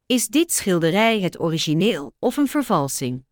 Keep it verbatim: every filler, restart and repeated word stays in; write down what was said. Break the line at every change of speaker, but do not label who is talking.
Is dit schilderij het origineel of een vervalsing?